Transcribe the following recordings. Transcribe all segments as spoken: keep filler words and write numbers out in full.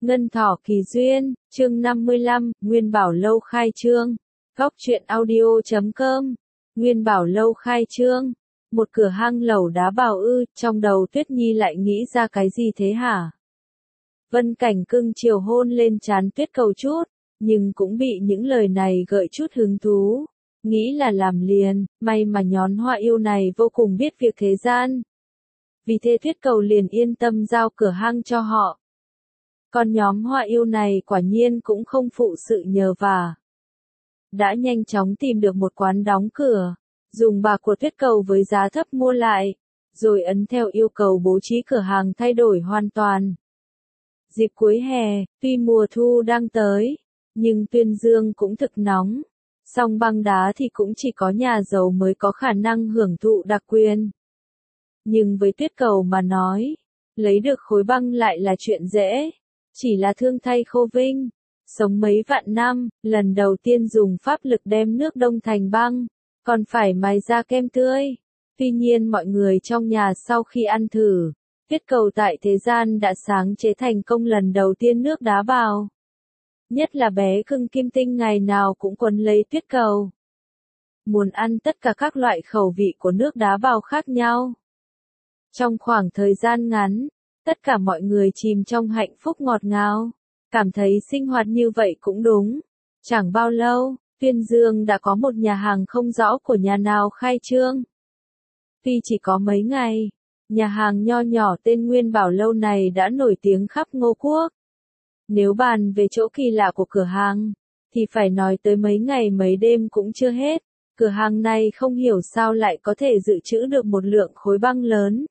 Ngân Thỏ Kỳ Duyên, chương năm mươi lăm, Nguyên Bảo Lâu khai trương. Góc truyện audio chấm com. Nguyên Bảo Lâu khai trương. Một cửa hang lẩu đá bào ư, trong đầu Tuyết Nhi lại nghĩ ra cái gì thế hả? Vân Cảnh cưng chiều hôn lên trán Tuyết Cầu chút, nhưng cũng bị những lời này gợi chút hứng thú. Nghĩ là làm liền, may mà nhón hoa yêu này vô cùng biết việc thế gian. Vì thế Tuyết Cầu liền yên tâm giao cửa hang cho họ. Còn nhóm hoa yêu này quả nhiên cũng không phụ sự nhờ vả. Đã nhanh chóng tìm được một quán đóng cửa, dùng bạc của Tuyết Cầu với giá thấp mua lại, rồi ấn theo yêu cầu bố trí cửa hàng thay đổi hoàn toàn. Dịp cuối hè, tuy mùa thu đang tới, nhưng Tuyên Dương cũng thực nóng, song băng đá thì cũng chỉ có nhà giàu mới có khả năng hưởng thụ đặc quyền. Nhưng với Tuyết Cầu mà nói, lấy được khối băng lại là chuyện dễ. Chỉ là thương thay Khô Vinh, sống mấy vạn năm, lần đầu tiên dùng pháp lực đem nước đông thành băng, còn phải mài ra kem tươi. Tuy nhiên mọi người trong nhà sau khi ăn thử, Tuyết Cầu tại thế gian đã sáng chế thành công lần đầu tiên nước đá bào. Nhất là bé cưng Kim Tinh ngày nào cũng quấn lấy Tuyết Cầu. Muốn ăn tất cả các loại khẩu vị của nước đá bào khác nhau. Trong khoảng thời gian ngắn, tất cả mọi người chìm trong hạnh phúc ngọt ngào, cảm thấy sinh hoạt như vậy cũng đúng. Chẳng bao lâu, Tuyên Dương đã có một nhà hàng không rõ của nhà nào khai trương. Tuy chỉ có mấy ngày, nhà hàng nho nhỏ tên Nguyên Bảo Lâu này đã nổi tiếng khắp Ngô Quốc. Nếu bàn về chỗ kỳ lạ của cửa hàng, thì phải nói tới mấy ngày mấy đêm cũng chưa hết. Cửa hàng này không hiểu sao lại có thể dự trữ được một lượng khối băng lớn.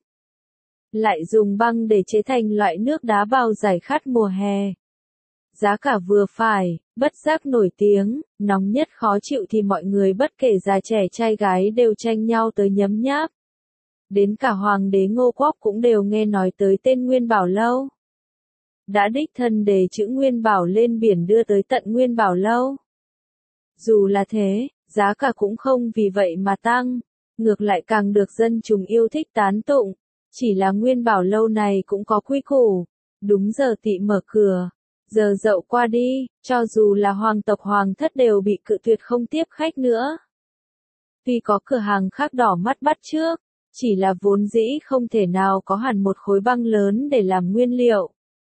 Lại dùng băng để chế thành loại nước đá bào giải khát mùa hè. Giá cả vừa phải, bất giác nổi tiếng, nóng nhất khó chịu thì mọi người bất kể già trẻ trai gái đều tranh nhau tới nhấm nháp. Đến cả Hoàng đế Ngô Quốc cũng đều nghe nói tới tên Nguyên Bảo Lâu. Đã đích thân đề chữ Nguyên Bảo lên biển đưa tới tận Nguyên Bảo Lâu. Dù là thế, giá cả cũng không vì vậy mà tăng, ngược lại càng được dân chúng yêu thích tán tụng. Chỉ là Nguyên Bảo Lâu này cũng có quy củ, đúng giờ tị mở cửa, giờ dậu qua đi, cho dù là hoàng tộc hoàng thất đều bị cự tuyệt không tiếp khách nữa. Tuy có cửa hàng khác đỏ mắt bắt trước, chỉ là vốn dĩ không thể nào có hẳn một khối băng lớn để làm nguyên liệu.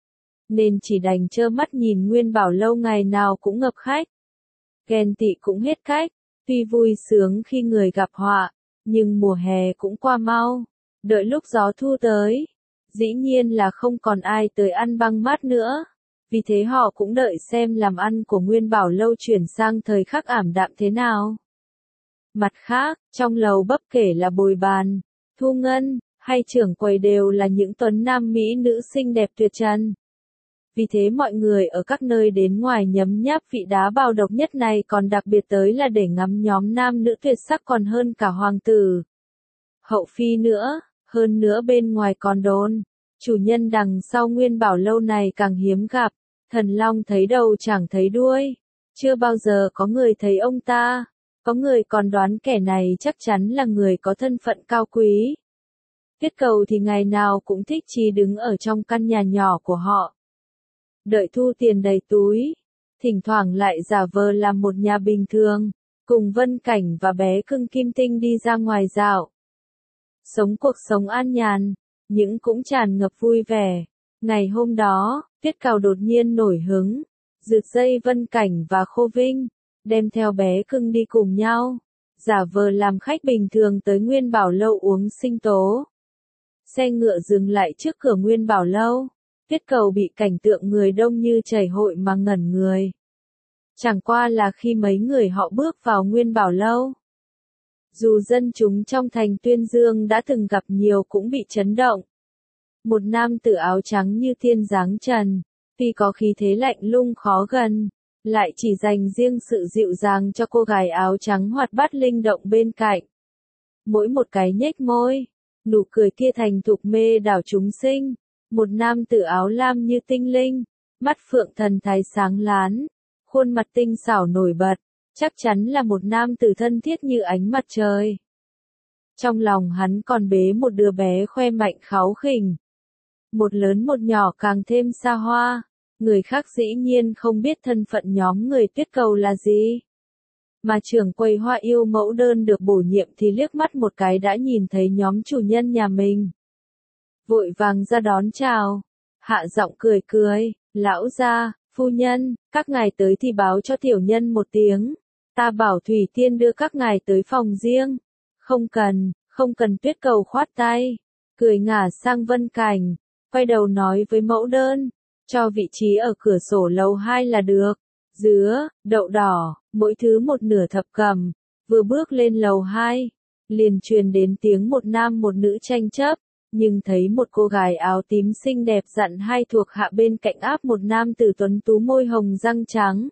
Nên chỉ đành trơ mắt nhìn Nguyên Bảo Lâu ngày nào cũng ngập khách. Ghen tị cũng hết cách, tuy vui sướng khi người gặp họa, nhưng mùa hè cũng qua mau. Đợi lúc gió thu tới, dĩ nhiên là không còn ai tới ăn băng mát nữa. Vì thế họ cũng đợi xem làm ăn của Nguyên Bảo Lâu chuyển sang thời khắc ảm đạm thế nào. Mặt khác, trong lầu bất kể là Bồi Bàn, Thu Ngân, hay trưởng quầy đều là những tuấn nam mỹ nữ xinh đẹp tuyệt trần. Vì thế mọi người ở các nơi đến ngoài nhấm nháp vị đá bào độc nhất này còn đặc biệt tới là để ngắm nhóm nam nữ tuyệt sắc còn hơn cả hoàng tử. Hậu phi nữa, hơn nữa bên ngoài còn đồn, chủ nhân đằng sau Nguyên Bảo Lâu này càng hiếm gặp, thần long thấy đầu chẳng thấy đuôi, chưa bao giờ có người thấy ông ta, có người còn đoán kẻ này chắc chắn là người có thân phận cao quý. Tuyết Cầu thì ngày nào cũng thích chí đứng ở trong căn nhà nhỏ của họ. Đợi thu tiền đầy túi, thỉnh thoảng lại giả vờ làm một nhà bình thường, cùng Vân Cảnh và bé cưng Kim Tinh đi ra ngoài dạo. Sống cuộc sống an nhàn, nhưng cũng tràn ngập vui vẻ. Ngày hôm đó, Tuyết Cầu đột nhiên nổi hứng, rượt dây Vân Cảnh và Khô Vinh, đem theo bé cưng đi cùng nhau, giả vờ làm khách bình thường tới Nguyên Bảo Lâu uống sinh tố. Xe ngựa dừng lại trước cửa Nguyên Bảo Lâu, Tuyết Cầu bị cảnh tượng người đông như chảy hội mà ngẩn người. Chẳng qua là khi mấy người họ bước vào Nguyên Bảo Lâu. Dù dân chúng trong thành Tuyên Dương đã từng gặp nhiều cũng bị chấn động. Một nam tử áo trắng như thiên dáng trần, tuy có khí thế lạnh lùng khó gần, lại chỉ dành riêng sự dịu dàng cho cô gái áo trắng hoạt bát linh động bên cạnh. Mỗi một cái nhếch môi, nụ cười kia thành thục mê đảo chúng sinh. Một nam tử áo lam như tinh linh, mắt phượng thần thái sáng láng, khuôn mặt tinh xảo nổi bật. Chắc chắn là một nam tử thân thiết như ánh mặt trời. Trong lòng hắn còn bế một đứa bé khoe mạnh kháu khỉnh. Một lớn một nhỏ càng thêm xa hoa, Người khác dĩ nhiên không biết thân phận nhóm người tuyết cầu là gì. Mà trưởng quầy hoa yêu mẫu đơn được bổ nhiệm thì liếc mắt một cái đã nhìn thấy nhóm chủ nhân nhà mình. Vội vàng ra đón chào, hạ giọng cười cười, lão gia, phu nhân, các ngài tới thì báo cho tiểu nhân một tiếng, ta bảo Thủy Tiên đưa các ngài tới phòng riêng. Không cần, không cần tuyết cầu khoát tay, cười ngả sang Vân Cảnh, quay đầu nói với mẫu đơn, cho vị trí ở cửa sổ lầu hai là được, dứa, đậu đỏ, mỗi thứ một nửa thập cẩm. Vừa bước lên lầu hai, liền truyền đến tiếng một nam một nữ tranh chấp, nhưng thấy một cô gái áo tím xinh đẹp dặn hai thuộc hạ bên cạnh áp một nam tử tuấn tú môi hồng răng trắng.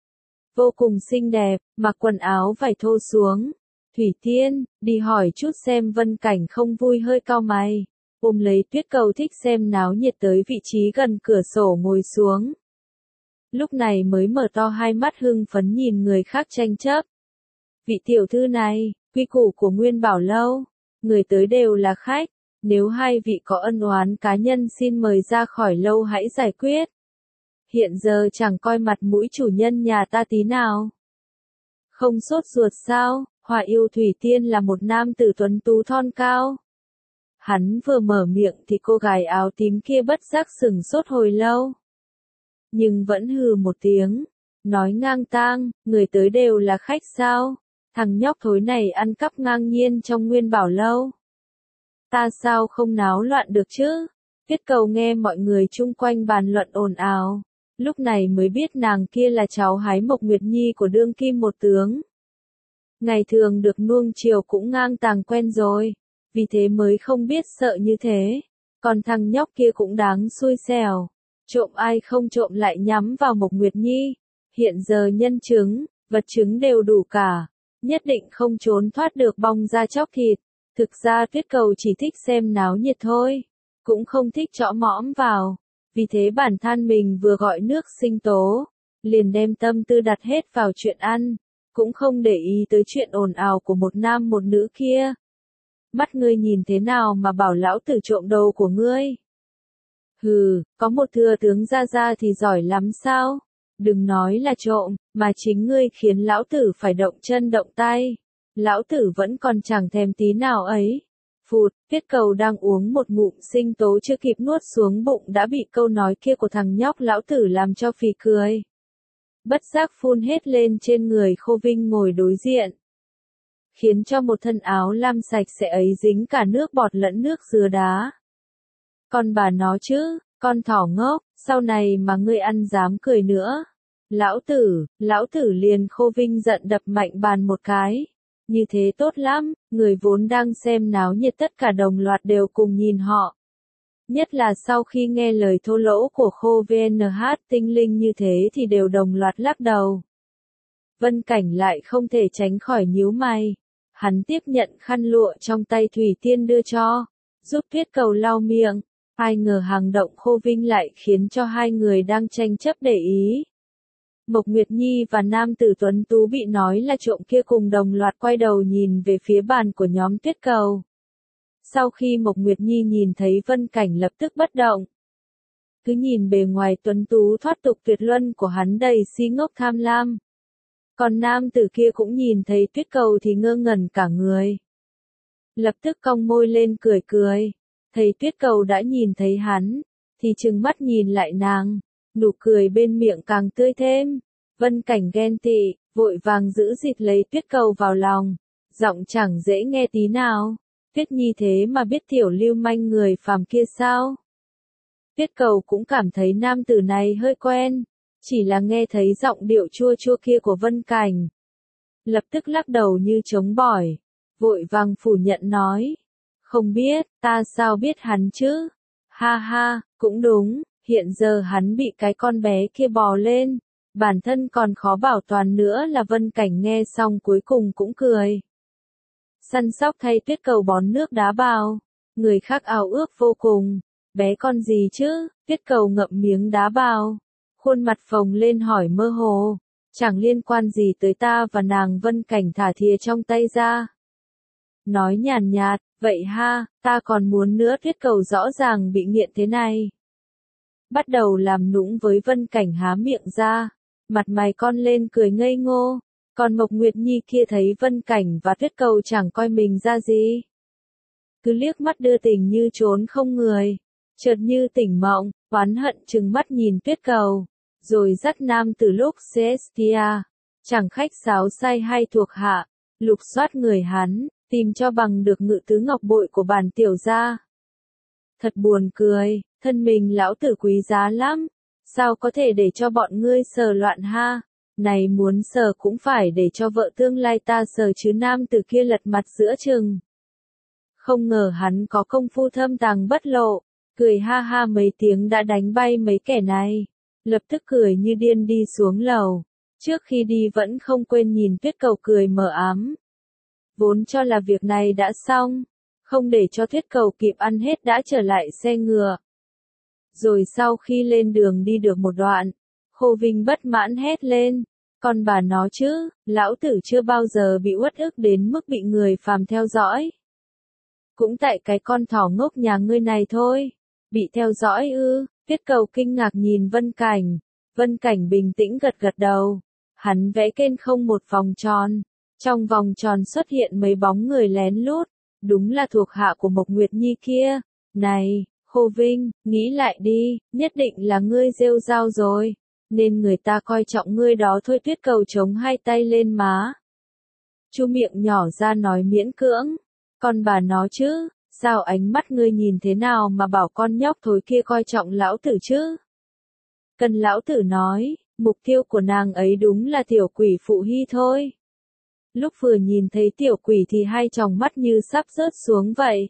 Vô cùng xinh đẹp, mặc quần áo vải thô xuống. Thủy Tiên, đi hỏi chút xem. Vân Cảnh không vui hơi cau mày, ôm lấy tuyết cầu thích xem náo nhiệt tới vị trí gần cửa sổ ngồi xuống. Lúc này mới mở to hai mắt hưng phấn nhìn người khác tranh chấp. Vị tiểu thư này, quy củ của Nguyên Bảo Lâu, người tới đều là khách, nếu hai vị có ân oán cá nhân xin mời ra khỏi lâu hãy giải quyết. Hiện giờ chẳng coi mặt mũi chủ nhân nhà ta tí nào. Không sốt ruột sao? Hoa yêu Thủy Tiên là một nam tử tuấn tú thon cao. Hắn vừa mở miệng thì cô gái áo tím kia bất giác sửng sốt hồi lâu. Nhưng vẫn hừ một tiếng, nói ngang tang, người tới đều là khách sao? Thằng nhóc thối này ăn cắp ngang nhiên trong Nguyên Bảo Lâu. Ta sao không náo loạn được chứ? Tuyết cầu nghe mọi người chung quanh bàn luận ồn ào, lúc này mới biết nàng kia là cháu hái Mộc Nguyệt Nhi của đương kim một tướng. Ngày thường được nuông chiều cũng ngang tàng quen rồi, vì thế mới không biết sợ như thế. Còn thằng nhóc kia cũng đáng xui xẻo, trộm ai không trộm lại nhắm vào Mộc Nguyệt Nhi. Hiện giờ nhân chứng, vật chứng đều đủ cả, nhất định không trốn thoát được bong ra chóc thịt. Thực ra Tuyết cầu chỉ thích xem náo nhiệt thôi, cũng không thích chõ mõm vào. Vì thế bản thân mình vừa gọi nước sinh tố, liền đem tâm tư đặt hết vào chuyện ăn, cũng không để ý tới chuyện ồn ào của một nam một nữ kia. Mắt ngươi nhìn thế nào mà bảo lão tử trộm đồ của ngươi? Hừ, có một thừa tướng ra ra thì giỏi lắm sao? Đừng nói là trộm, mà chính ngươi khiến lão tử phải động chân động tay. Lão tử vẫn còn chẳng thèm tí nào ấy. Phụt, Tuyết cầu đang uống một ngụm sinh tố chưa kịp nuốt xuống bụng đã bị câu nói kia của thằng nhóc lão tử làm cho phì cười. Bất giác phun hết lên trên người Khô Vinh ngồi đối diện, khiến cho một thân áo lam sạch sẽ ấy dính cả nước bọt lẫn nước dừa đá. Con bà nó chứ, con thỏ ngốc, sau này mà ngươi ăn dám cười nữa. Lão tử, lão tử liền Khô Vinh giận đập mạnh bàn một cái. Như thế tốt lắm, người vốn đang xem náo nhiệt tất cả đồng loạt đều cùng nhìn họ. Nhất là sau khi nghe lời thô lỗ của Khô vê en hát tinh linh như thế thì đều đồng loạt lắc đầu. Vân Cảnh lại không thể tránh khỏi nhíu mày. Hắn tiếp nhận khăn lụa trong tay Thủy Tiên đưa cho, giúp Tuyết cầu lau miệng. Ai ngờ hành động Khô Vinh lại khiến cho hai người đang tranh chấp để ý. Mộc Nguyệt Nhi và nam tử tuấn tú bị nói là trộm kia cùng đồng loạt quay đầu nhìn về phía bàn của nhóm Tuyết cầu. Sau khi Mộc Nguyệt Nhi nhìn thấy Vân Cảnh lập tức bất động. Cứ nhìn bề ngoài tuấn tú thoát tục tuyệt luân của hắn đầy si ngốc tham lam. Còn nam tử kia cũng nhìn thấy Tuyết cầu thì ngơ ngẩn cả người. Lập tức cong môi lên cười cười. Thấy Tuyết cầu đã nhìn thấy hắn, thì trừng mắt nhìn lại nàng. Nụ cười bên miệng càng tươi thêm. Vân Cảnh ghen tị, vội vàng giữ dịt lấy Tuyết cầu vào lòng. Giọng chẳng dễ nghe tí nào. Tuyết Nhi thế mà biết tiểu lưu manh người phàm kia sao? Tuyết cầu cũng cảm thấy nam tử này hơi quen. Chỉ là nghe thấy giọng điệu chua chua kia của Vân Cảnh. Lập tức lắc đầu như trống bỏi. Vội vàng phủ nhận nói. Không biết, ta sao biết hắn chứ? Ha ha, cũng đúng. Hiện giờ hắn bị cái con bé kia bò lên, bản thân còn khó bảo toàn nữa là Vân Cảnh nghe xong cuối cùng cũng cười. Săn sóc thay Tuyết cầu bón nước đá bào, người khác ao ước vô cùng, bé con gì chứ, Tuyết cầu ngậm miếng đá bào, khuôn mặt phồng lên hỏi mơ hồ, chẳng liên quan gì tới ta và nàng. Vân Cảnh thả thìa trong tay ra. Nói nhàn nhạt, vậy ha, ta còn muốn nữa. Tuyết cầu rõ ràng bị nghiện thế này. bắt đầu làm nũng với Vân Cảnh há miệng ra, mặt mày cong lên cười ngây ngô, còn Mộc Nguyệt Nhi kia thấy Vân Cảnh và Tuyết Cầu chẳng coi mình ra gì. Cứ liếc mắt đưa tình như trốn không người, chợt như tỉnh mộng, oán hận trừng mắt nhìn Tuyết Cầu, rồi dắt nam từ lúc Celestia, chẳng khách sáo say hay thuộc hạ, lục soát người hắn, tìm cho bằng được ngự tứ ngọc bội của bản tiểu gia. Thật buồn cười, thân mình lão tử quý giá lắm, sao có thể để cho bọn ngươi sờ loạn ha, này muốn sờ cũng phải để cho vợ tương lai ta sờ chứ. Nam tử kia lật mặt giữa chừng. Không ngờ hắn có công phu thâm tàng bất lộ, cười ha ha mấy tiếng đã đánh bay mấy kẻ này, lập tức cười như điên đi xuống lầu, trước khi đi vẫn không quên nhìn Tuyết Cầu cười mờ ám. Vốn cho là việc này đã xong, không để cho Tuyết Cầu kịp ăn hết đã trở lại xe ngựa. Rồi sau khi lên đường đi được một đoạn, Khô Vinh bất mãn hét lên, còn bà nó chứ, lão tử chưa bao giờ bị uất ức đến mức bị người phàm theo dõi. Cũng tại cái con thỏ ngốc nhà ngươi này thôi, bị theo dõi ư. Tuyết Cầu kinh ngạc nhìn Vân Cảnh, Vân Cảnh bình tĩnh gật gật đầu, hắn vẽ trên không một vòng tròn, trong vòng tròn xuất hiện mấy bóng người lén lút, đúng là thuộc hạ của Mộc Nguyệt Nhi kia. Này, Khô Vinh, nghĩ lại đi, nhất định là ngươi rêu rao rồi, nên người ta coi trọng ngươi đó thôi. Tuyết Cầu chống hai tay lên má, chu miệng nhỏ ra nói miễn cưỡng, còn bà nó chứ, sao ánh mắt ngươi nhìn thế nào mà bảo con nhóc thối kia coi trọng lão tử chứ? Cần lão tử nói, mục tiêu của nàng ấy đúng là tiểu quỷ Phụ Hy thôi. Lúc vừa nhìn thấy tiểu quỷ thì hai tròng mắt như sắp rớt xuống vậy.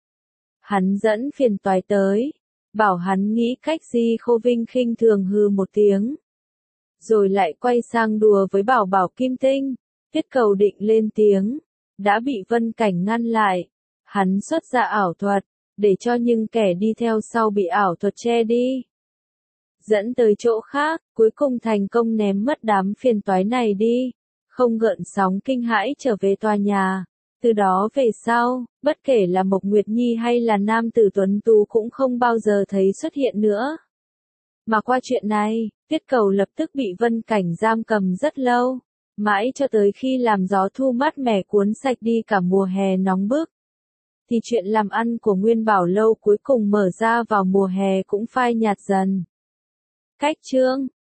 Hắn dẫn phiền toái tới, bảo hắn nghĩ cách gì. Khô Vinh khinh thường hừ một tiếng, rồi lại quay sang đùa với Bảo Bảo Kim Tinh. Tuyết Cầu định lên tiếng, đã bị Vân Cảnh ngăn lại. Hắn xuất ra ảo thuật, để cho những kẻ đi theo sau bị ảo thuật che đi, dẫn tới chỗ khác, cuối cùng thành công ném mất đám phiền toái này đi, không gợn sóng kinh hãi trở về tòa nhà. Từ đó về sau, bất kể là Mộc Nguyệt Nhi hay là nam tử tuấn tú cũng không bao giờ thấy xuất hiện nữa. Mà qua chuyện này, Tuyết Cầu lập tức bị Vân Cảnh giam cầm rất lâu, mãi cho tới khi làm gió thu mát mẻ cuốn sạch đi cả mùa hè nóng bức, thì chuyện làm ăn của Nguyên Bảo Lâu cuối cùng mở ra vào mùa hè cũng phai nhạt dần. Cách chương